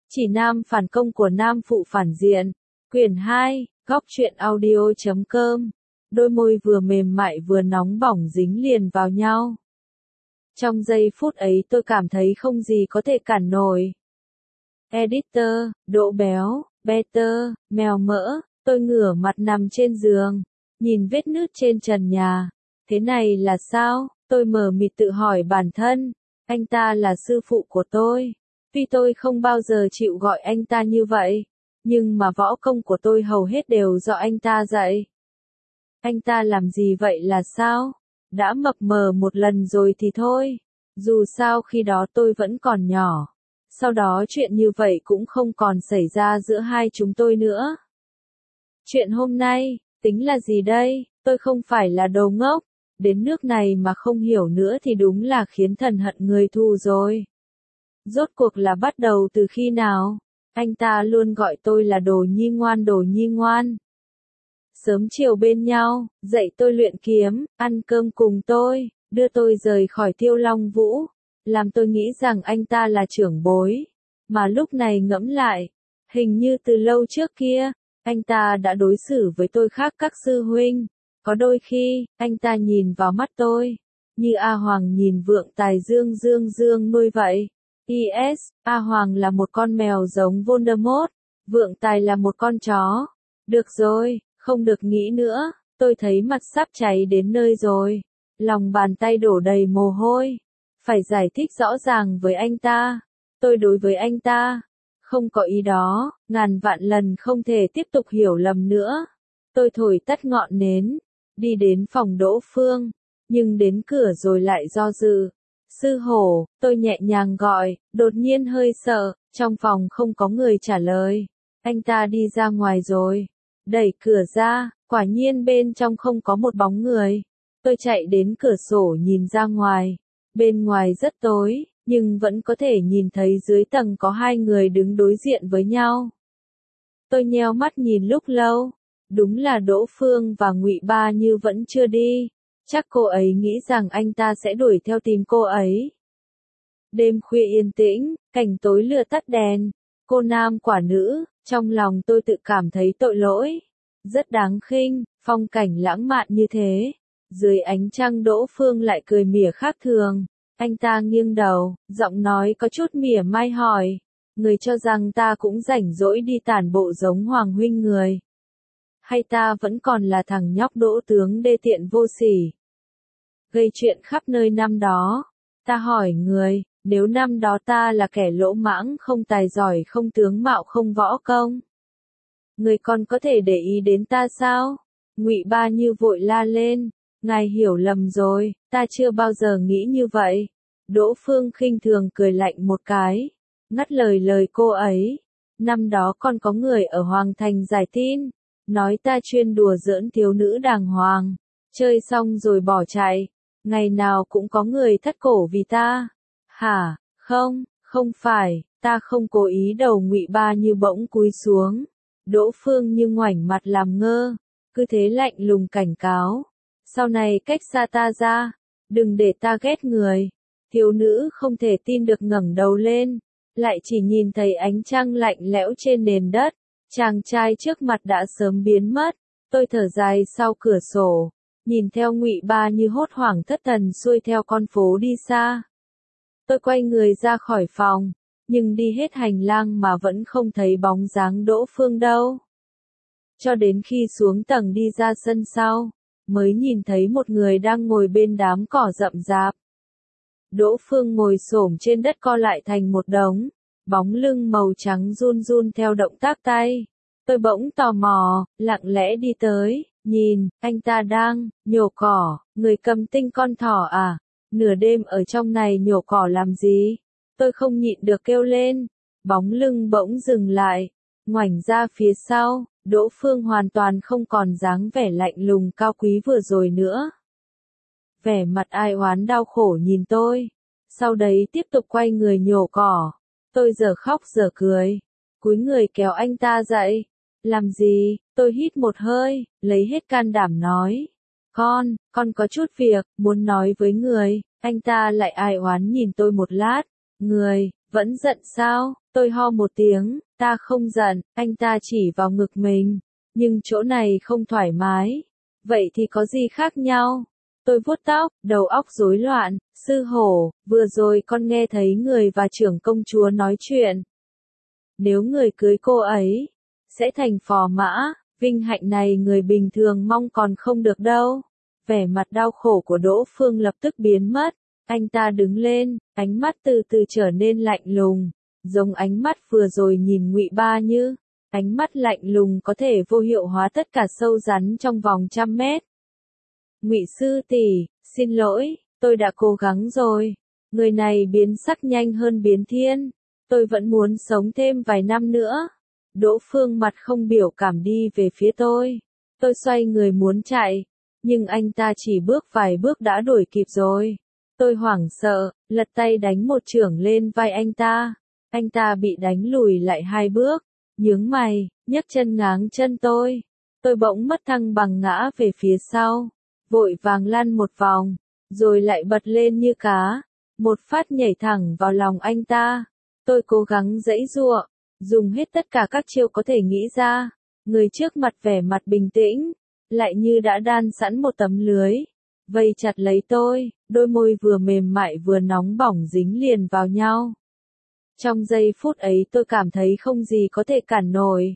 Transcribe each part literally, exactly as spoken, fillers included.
Chỉ nam phản công của nam phụ phản diện. Quyển hai, góc truyện audio chấm com. Đôi môi vừa mềm mại vừa nóng bỏng dính liền vào nhau. Trong giây phút ấy tôi cảm thấy không gì có thể cản nổi. Editor, Đỗ Béo, Better, mèo mỡ, tôi ngửa mặt nằm trên giường, nhìn vết nứt trên trần nhà. Thế này là sao? Tôi mờ mịt tự hỏi bản thân. Anh ta là sư phụ của tôi. Tuy tôi không bao giờ chịu gọi anh ta như vậy, nhưng mà võ công của tôi hầu hết đều do anh ta dạy. Anh ta làm gì vậy là sao? Đã mập mờ một lần rồi thì thôi. Dù sao khi đó tôi vẫn còn nhỏ. Sau đó chuyện như vậy cũng không còn xảy ra giữa hai chúng tôi nữa. Chuyện hôm nay, tính là gì đây? Tôi không phải là đồ ngốc. Đến nước này mà không hiểu nữa thì đúng là khiến thần hận người thù rồi. Rốt cuộc là bắt đầu từ khi nào? Anh ta luôn gọi tôi là đồ nhi ngoan đồ nhi ngoan. Sớm chiều bên nhau, dạy tôi luyện kiếm, ăn cơm cùng tôi, đưa tôi rời khỏi Tiêu Long Vũ, làm tôi nghĩ rằng anh ta là trưởng bối. Mà lúc này ngẫm lại, hình như từ lâu trước kia, anh ta đã đối xử với tôi khác các sư huynh. Có đôi khi, anh ta nhìn vào mắt tôi, như A Hoàng nhìn Vượng Tài Dương Dương Dương nuôi vậy. i ét, A Hoàng là một con mèo giống Voldemort, Vượng Tài là một con chó. Được rồi, không được nghĩ nữa, tôi thấy mặt sắp cháy đến nơi rồi. Lòng bàn tay đổ đầy mồ hôi. Phải giải thích rõ ràng với anh ta. Tôi đối với anh ta, không có ý đó, ngàn vạn lần không thể tiếp tục hiểu lầm nữa. Tôi thổi tắt ngọn nến, đi đến phòng Đỗ Phương, nhưng đến cửa rồi lại do dự. Sư hổ, tôi nhẹ nhàng gọi, đột nhiên hơi sợ, trong phòng không có người trả lời. Anh ta đi ra ngoài rồi. Đẩy cửa ra, quả nhiên bên trong không có một bóng người. Tôi chạy đến cửa sổ nhìn ra ngoài. Bên ngoài rất tối, nhưng vẫn có thể nhìn thấy dưới tầng có hai người đứng đối diện với nhau. Tôi nheo mắt nhìn lúc lâu. Đúng là Đỗ Phương và Ngụy Ba Như vẫn chưa đi. Chắc cô ấy nghĩ rằng anh ta sẽ đuổi theo tìm cô ấy. Đêm khuya yên tĩnh, cảnh tối lửa tắt đèn. Cô nam quả nữ, trong lòng tôi tự cảm thấy tội lỗi. Rất đáng khinh, phong cảnh lãng mạn như thế. Dưới ánh trăng Đỗ Phương lại cười mỉa khác thường. Anh ta nghiêng đầu, giọng nói có chút mỉa mai hỏi. Người cho rằng ta cũng rảnh rỗi đi tản bộ giống Hoàng huynh người. Hay ta vẫn còn là thằng nhóc Đỗ tướng đê tiện vô sỉ. Gây chuyện khắp nơi năm đó. Ta hỏi người, nếu năm đó ta là kẻ lỗ mãng không tài giỏi không tướng mạo không võ công, người còn có thể để ý đến ta sao? Ngụy Ba Như vội la lên, ngài hiểu lầm rồi, ta chưa bao giờ nghĩ như vậy. Đỗ Phương khinh thường cười lạnh một cái, ngắt lời lời cô ấy. Năm đó còn có người ở Hoàng Thành giải tin, nói ta chuyên đùa giỡn thiếu nữ đàng hoàng, chơi xong rồi bỏ chạy. Ngày nào cũng có người thắt cổ vì ta. Hả, không, không phải, ta không cố ý. Đầu Ngụy Ba Như bỗng cúi xuống. Đỗ Phương Như ngoảnh mặt làm ngơ, cứ thế lạnh lùng cảnh cáo. Sau này cách xa ta ra, đừng để ta ghét người. Thiếu nữ không thể tin được ngẩng đầu lên, lại chỉ nhìn thấy ánh trăng lạnh lẽo trên nền đất. Chàng trai trước mặt đã sớm biến mất. Tôi thở dài sau cửa sổ, nhìn theo Ngụy Ba Như hốt hoảng thất thần xuôi theo con phố đi xa. Tôi quay người ra khỏi phòng, nhưng đi hết hành lang mà vẫn không thấy bóng dáng Đỗ Phương đâu. Cho đến khi xuống tầng đi ra sân sau, mới nhìn thấy một người đang ngồi bên đám cỏ rậm rạp. Đỗ Phương ngồi xổm trên đất co lại thành một đống, bóng lưng màu trắng run run theo động tác tay. Tôi bỗng tò mò, lặng lẽ đi tới, nhìn, anh ta đang nhổ cỏ. Người cầm tinh con thỏ à? Nửa đêm ở trong này nhổ cỏ làm gì? Tôi không nhịn được kêu lên. Bóng lưng bỗng dừng lại, ngoảnh ra phía sau. Đỗ Phương hoàn toàn không còn dáng vẻ lạnh lùng cao quý vừa rồi nữa. Vẻ mặt ai oán đau khổ nhìn tôi. Sau đấy tiếp tục quay người nhổ cỏ. Tôi giờ khóc giờ cười, cúi người kéo anh ta dậy. Làm gì? Tôi hít một hơi, lấy hết can đảm nói. Con, con có chút việc, muốn nói với người. Anh ta lại ai oán nhìn tôi một lát. Người, vẫn giận sao? Tôi ho một tiếng, ta không giận, anh ta chỉ vào ngực mình. Nhưng chỗ này không thoải mái. Vậy thì có gì khác nhau? Tôi vuốt tóc, đầu óc rối loạn, sư hổ, vừa rồi con nghe thấy người và trưởng công chúa nói chuyện. Nếu người cưới cô ấy, sẽ thành phò mã, vinh hạnh này người bình thường mong còn không được đâu. Vẻ mặt đau khổ của Đỗ Phương lập tức biến mất, anh ta đứng lên, ánh mắt từ từ trở nên lạnh lùng, giống ánh mắt vừa rồi nhìn Ngụy Ba Như. Ánh mắt lạnh lùng có thể vô hiệu hóa tất cả sâu rắn trong vòng trăm mét. Ngụy sư tỷ, xin lỗi, tôi đã cố gắng rồi. Người này biến sắc nhanh hơn biến thiên. Tôi vẫn muốn sống thêm vài năm nữa. Đỗ Phương mặt không biểu cảm đi về phía tôi. Tôi xoay người muốn chạy, nhưng anh ta chỉ bước vài bước đã đuổi kịp rồi. Tôi hoảng sợ, lật tay đánh một chưởng lên vai anh ta. Anh ta bị đánh lùi lại hai bước, nhướng mày, nhấc chân ngáng chân tôi. Tôi bỗng mất thăng bằng ngã về phía sau, vội vàng lăn một vòng, rồi lại bật lên như cá, một phát nhảy thẳng vào lòng anh ta. Tôi cố gắng giãy giụa, dùng hết tất cả các chiêu có thể nghĩ ra. Người trước mặt vẻ mặt bình tĩnh, lại như đã đan sẵn một tấm lưới, vây chặt lấy tôi, đôi môi vừa mềm mại vừa nóng bỏng dính liền vào nhau. Trong giây phút ấy tôi cảm thấy không gì có thể cản nổi.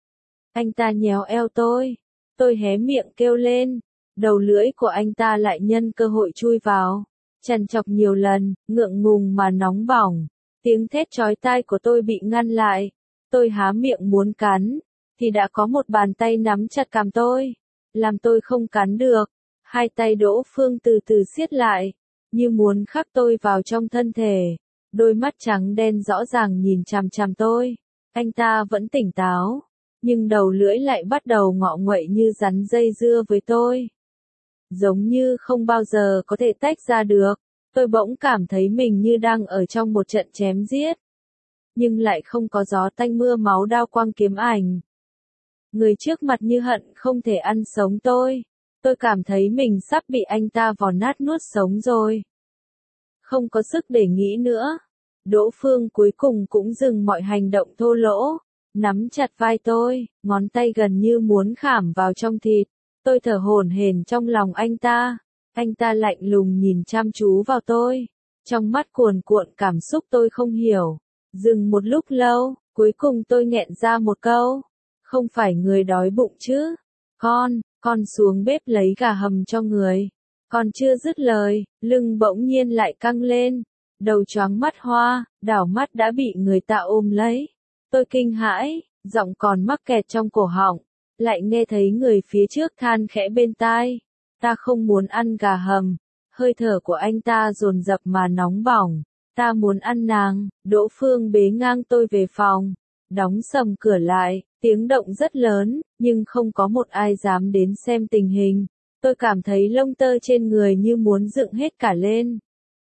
Anh ta nhéo eo tôi, tôi hé miệng kêu lên, đầu lưỡi của anh ta lại nhân cơ hội chui vào, trằn trọc nhiều lần, ngượng ngùng mà nóng bỏng. Tiếng thét chói tai của tôi bị ngăn lại, tôi há miệng muốn cắn, thì đã có một bàn tay nắm chặt cằm tôi, làm tôi không cắn được. Hai tay Đỗ Phương từ từ siết lại, như muốn khắc tôi vào trong thân thể. Đôi mắt trắng đen rõ ràng nhìn chằm chằm tôi. Anh ta vẫn tỉnh táo, nhưng đầu lưỡi lại bắt đầu ngọ nguậy như rắn dây dưa với tôi. Giống như không bao giờ có thể tách ra được. Tôi bỗng cảm thấy mình như đang ở trong một trận chém giết, nhưng lại không có gió tanh mưa máu đao quang kiếm ảnh. Người trước mặt như hận không thể ăn sống tôi. Tôi cảm thấy mình sắp bị anh ta vò nát nuốt sống rồi. Không có sức để nghĩ nữa. Đỗ Phương cuối cùng cũng dừng mọi hành động thô lỗ, nắm chặt vai tôi, ngón tay gần như muốn khảm vào trong thịt. Tôi thở hổn hển trong lòng anh ta. Anh ta lạnh lùng nhìn chăm chú vào tôi. Trong mắt cuồn cuộn cảm xúc tôi không hiểu. Dừng một lúc lâu, cuối cùng tôi nghẹn ra một câu. Không phải người đói bụng chứ? Con, con xuống bếp lấy gà hầm cho người. Còn chưa dứt lời, lưng bỗng nhiên lại căng lên. Đầu choáng mắt hoa, đảo mắt đã bị người ta ôm lấy. Tôi kinh hãi, giọng còn mắc kẹt trong cổ họng. Lại nghe thấy người phía trước than khẽ bên tai. Ta không muốn ăn gà hầm. Hơi thở của anh ta dồn dập mà nóng bỏng. Ta muốn ăn nàng. Đỗ Phương bế ngang tôi về phòng, đóng sầm cửa lại. Tiếng động rất lớn, nhưng không có một ai dám đến xem tình hình. Tôi cảm thấy lông tơ trên người như muốn dựng hết cả lên.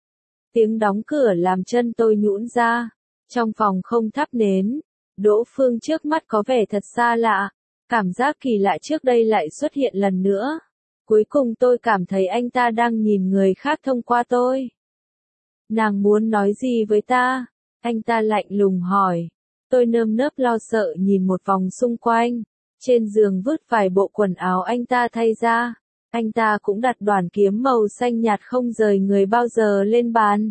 Tiếng đóng cửa làm chân tôi nhũn ra. Trong phòng không thắp nến. Đỗ Phương trước mắt có vẻ thật xa lạ. Cảm giác kỳ lạ trước đây lại xuất hiện lần nữa. Cuối cùng tôi cảm thấy anh ta đang nhìn người khác thông qua tôi. Nàng muốn nói gì với ta? Anh ta lạnh lùng hỏi. Tôi nơm nớp lo sợ nhìn một vòng xung quanh. Trên giường vứt vài bộ quần áo anh ta thay ra. Anh ta cũng đặt đoàn kiếm màu xanh nhạt không rời người bao giờ lên bàn.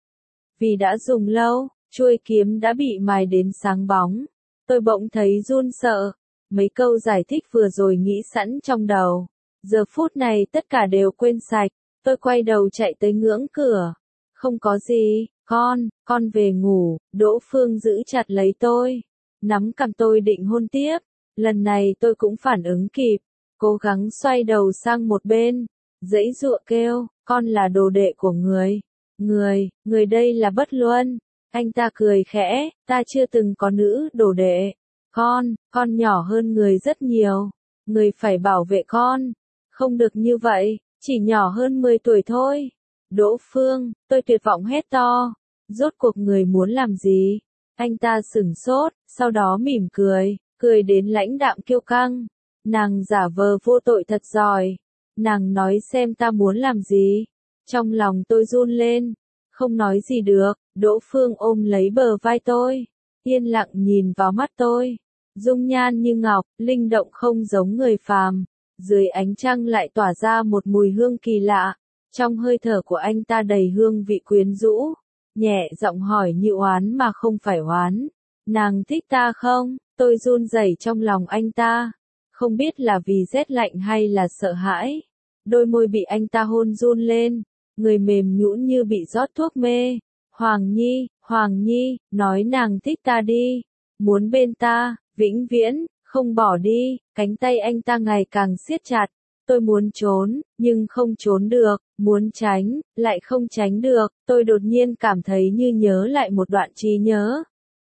Vì đã dùng lâu, chuôi kiếm đã bị mài đến sáng bóng. Tôi bỗng thấy run sợ. Mấy câu giải thích vừa rồi nghĩ sẵn trong đầu. Giờ phút này tất cả đều quên sạch. Tôi quay đầu chạy tới ngưỡng cửa. Không có gì, con, con về ngủ. Đỗ Phương giữ chặt lấy tôi, nắm cằm tôi định hôn tiếp. Lần này tôi cũng phản ứng kịp, cố gắng xoay đầu sang một bên, giãy giụa kêu, con là đồ đệ của người. Người, người đây là Bất Luân. Anh ta cười khẽ, ta chưa từng có nữ đồ đệ. Con, con nhỏ hơn người rất nhiều. Người phải bảo vệ con. Không được như vậy, chỉ nhỏ hơn mười tuổi thôi. Đỗ Phương, tôi tuyệt vọng hét to. Rốt cuộc người muốn làm gì? Anh ta sửng sốt, sau đó mỉm cười, cười đến lãnh đạm kiêu căng. Nàng giả vờ vô tội thật giỏi. Nàng nói xem ta muốn làm gì? Trong lòng tôi run lên, không nói gì được. Đỗ Phương ôm lấy bờ vai tôi, yên lặng nhìn vào mắt tôi. Dung nhan như ngọc, linh động không giống người phàm. Dưới ánh trăng lại tỏa ra một mùi hương kỳ lạ. Trong hơi thở của anh ta đầy hương vị quyến rũ. Nhẹ giọng hỏi như oán mà không phải oán. Nàng thích ta không? Tôi run rẩy trong lòng anh ta. Không biết là vì rét lạnh hay là sợ hãi. Đôi môi bị anh ta hôn run lên. Người mềm nhũn như bị rót thuốc mê. Hoàng Nhi, Hoàng Nhi, nói nàng thích ta đi. Muốn bên ta, vĩnh viễn, không bỏ đi. Cánh tay anh ta ngày càng siết chặt. Tôi muốn trốn, nhưng không trốn được. Muốn tránh, lại không tránh được. Tôi đột nhiên cảm thấy như nhớ lại một đoạn trí nhớ.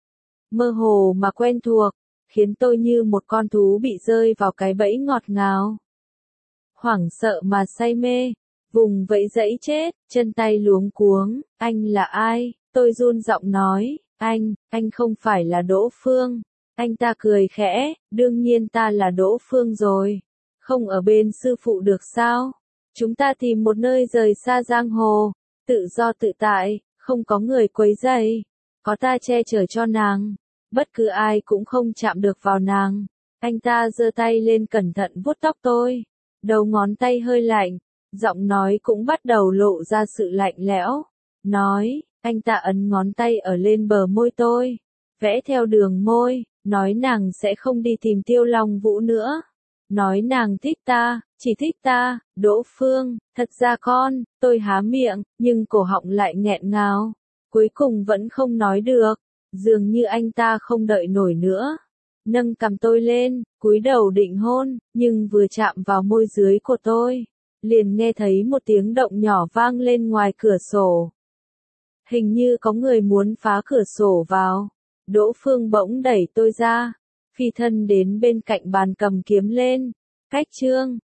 Mơ hồ mà quen thuộc. Khiến tôi như một con thú bị rơi vào cái bẫy ngọt ngào. Hoảng sợ mà say mê. Vùng vẫy dẫy chết, chân tay luống cuống. Anh là ai? Tôi run giọng nói. Anh, anh không phải là Đỗ Phương. Anh ta cười khẽ. Đương nhiên ta là Đỗ Phương rồi. Không ở bên sư phụ được sao? Chúng ta tìm một nơi rời xa giang hồ. Tự do tự tại, không có người quấy rầy. Có ta che chở cho nàng. Bất cứ ai cũng không chạm được vào nàng. Anh ta giơ tay lên cẩn thận vuốt tóc tôi. Đầu ngón tay hơi lạnh. Giọng nói cũng bắt đầu lộ ra sự lạnh lẽo. Nói, anh ta ấn ngón tay ở lên bờ môi tôi. Vẽ theo đường môi, nói nàng sẽ không đi tìm Tiêu Long Vũ nữa. Nói nàng thích ta, chỉ thích ta, Đỗ Phương, thật ra con, tôi há miệng, nhưng cổ họng lại nghẹn ngào. Cuối cùng vẫn không nói được, dường như anh ta không đợi nổi nữa. Nâng cằm tôi lên, cúi đầu định hôn, nhưng vừa chạm vào môi dưới của tôi. Liền nghe thấy một tiếng động nhỏ vang lên ngoài cửa sổ. Hình như có người muốn phá cửa sổ vào. Đỗ Phương bỗng đẩy tôi ra. Phi thân đến bên cạnh bàn cầm kiếm lên. Cách chương